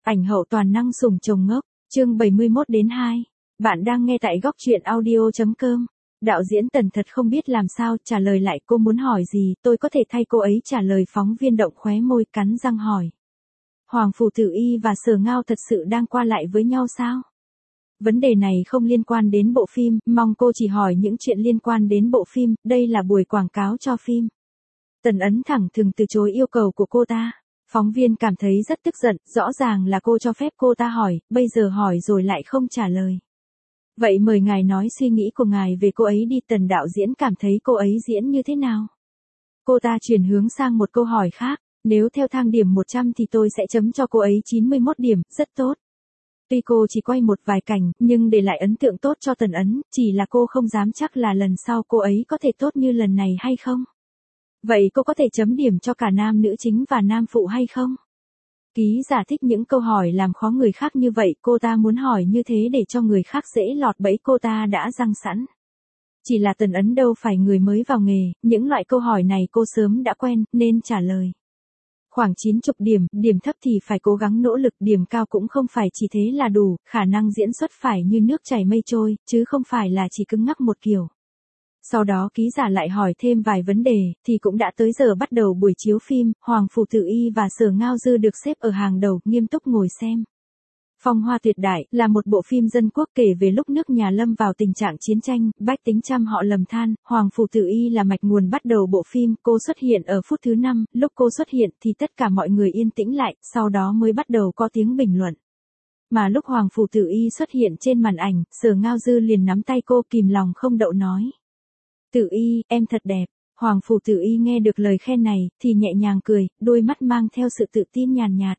Ảnh hậu toàn năng sủng chồng ngốc, chương 71-2. Bạn đang nghe tại góc truyện audio.com. Đạo diễn Tần thật không biết làm sao trả lời lại cô muốn hỏi gì, tôi có thể thay cô ấy trả lời. Phóng viên động khóe môi cắn răng hỏi. Hoàng Phủ Tử Y và Sở Ngao thật sự đang qua lại với nhau sao? Vấn đề này không liên quan đến bộ phim, mong cô chỉ hỏi những chuyện liên quan đến bộ phim, đây là buổi quảng cáo cho phim. Tần Ấn thẳng thừng từ chối yêu cầu của cô ta. Phóng viên cảm thấy rất tức giận, rõ ràng là cô cho phép cô ta hỏi, bây giờ hỏi rồi lại không trả lời. Vậy mời ngài nói suy nghĩ của ngài về cô ấy đi. Tần đạo diễn cảm thấy cô ấy diễn như thế nào? Cô ta chuyển hướng sang một câu hỏi khác, nếu theo thang điểm 100 thì tôi sẽ chấm cho cô ấy 91 điểm, rất tốt. Tuy cô chỉ quay một vài cảnh, nhưng để lại ấn tượng tốt cho Tần Ấn, chỉ là cô không dám chắc là lần sau cô ấy có thể tốt như lần này hay không. Vậy cô có thể chấm điểm cho cả nam nữ chính và nam phụ hay không? Ký giả thích những câu hỏi làm khó người khác như vậy, cô ta muốn hỏi như thế để cho người khác dễ lọt bẫy cô ta đã giăng sẵn. Chỉ là Tần Ấn đâu phải người mới vào nghề, những loại câu hỏi này cô sớm đã quen, nên trả lời. Khoảng 90 điểm, điểm thấp thì phải cố gắng nỗ lực, điểm cao cũng không phải chỉ thế là đủ, khả năng diễn xuất phải như nước chảy mây trôi, chứ không phải là chỉ cứng ngắc một kiểu. Sau đó ký giả lại hỏi thêm vài vấn đề, thì cũng đã tới giờ bắt đầu buổi chiếu phim. Hoàng Phủ Tử Y và Sở Ngao Dư được xếp ở hàng đầu, nghiêm túc ngồi xem. Phong Hoa Tuyệt Đại là một bộ phim dân quốc kể về lúc nước nhà lâm vào tình trạng chiến tranh, bách tính trăm họ lầm than. Hoàng Phủ Tử Y là mạch nguồn bắt đầu bộ phim, cô xuất hiện ở phút thứ 5, lúc cô xuất hiện thì tất cả mọi người yên tĩnh lại, sau đó mới bắt đầu có tiếng bình luận. Mà lúc Hoàng Phủ Tử Y xuất hiện trên màn ảnh, Sở Ngao Dư liền nắm tay cô kìm lòng không đậu nói. Tử Y, em thật đẹp. Hoàng Phủ Tử Y nghe được lời khen này, thì nhẹ nhàng cười, đôi mắt mang theo sự tự tin nhàn nhạt.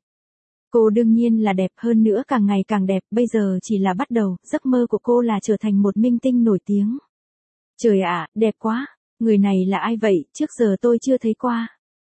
Cô đương nhiên là đẹp, hơn nữa càng ngày càng đẹp, bây giờ chỉ là bắt đầu, giấc mơ của cô là trở thành một minh tinh nổi tiếng. Trời ạ, đẹp quá, người này là ai vậy, trước giờ tôi chưa thấy qua.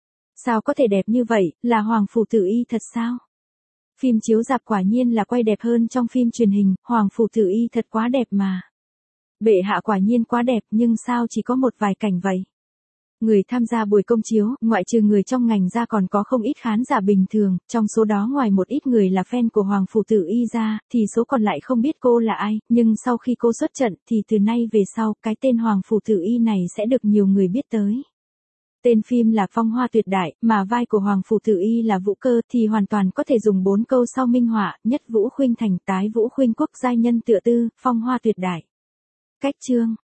Sao có thể đẹp như vậy, là Hoàng Phủ Tử Y thật sao? Phim chiếu rạp quả nhiên là quay đẹp hơn trong phim truyền hình, Hoàng Phủ Tử Y thật quá đẹp mà. Bệ hạ quả nhiên quá đẹp, nhưng sao chỉ có một vài cảnh vậy? Người tham gia buổi công chiếu, ngoại trừ người trong ngành ra còn có không ít khán giả bình thường, trong số đó ngoài một ít người là fan của Hoàng Phủ Tử Y ra, thì số còn lại không biết cô là ai, nhưng sau khi cô xuất trận thì từ nay về sau, cái tên Hoàng Phủ Tử Y này sẽ được nhiều người biết tới. Tên phim là Phong Hoa Tuyệt Đại, mà vai của Hoàng Phủ Tử Y là Vũ Cơ thì hoàn toàn có thể dùng 4 câu sau minh họa, nhất Vũ khuynh thành, tái Vũ khuynh quốc, giai nhân tựa tư, Phong Hoa Tuyệt Đại. Cách chương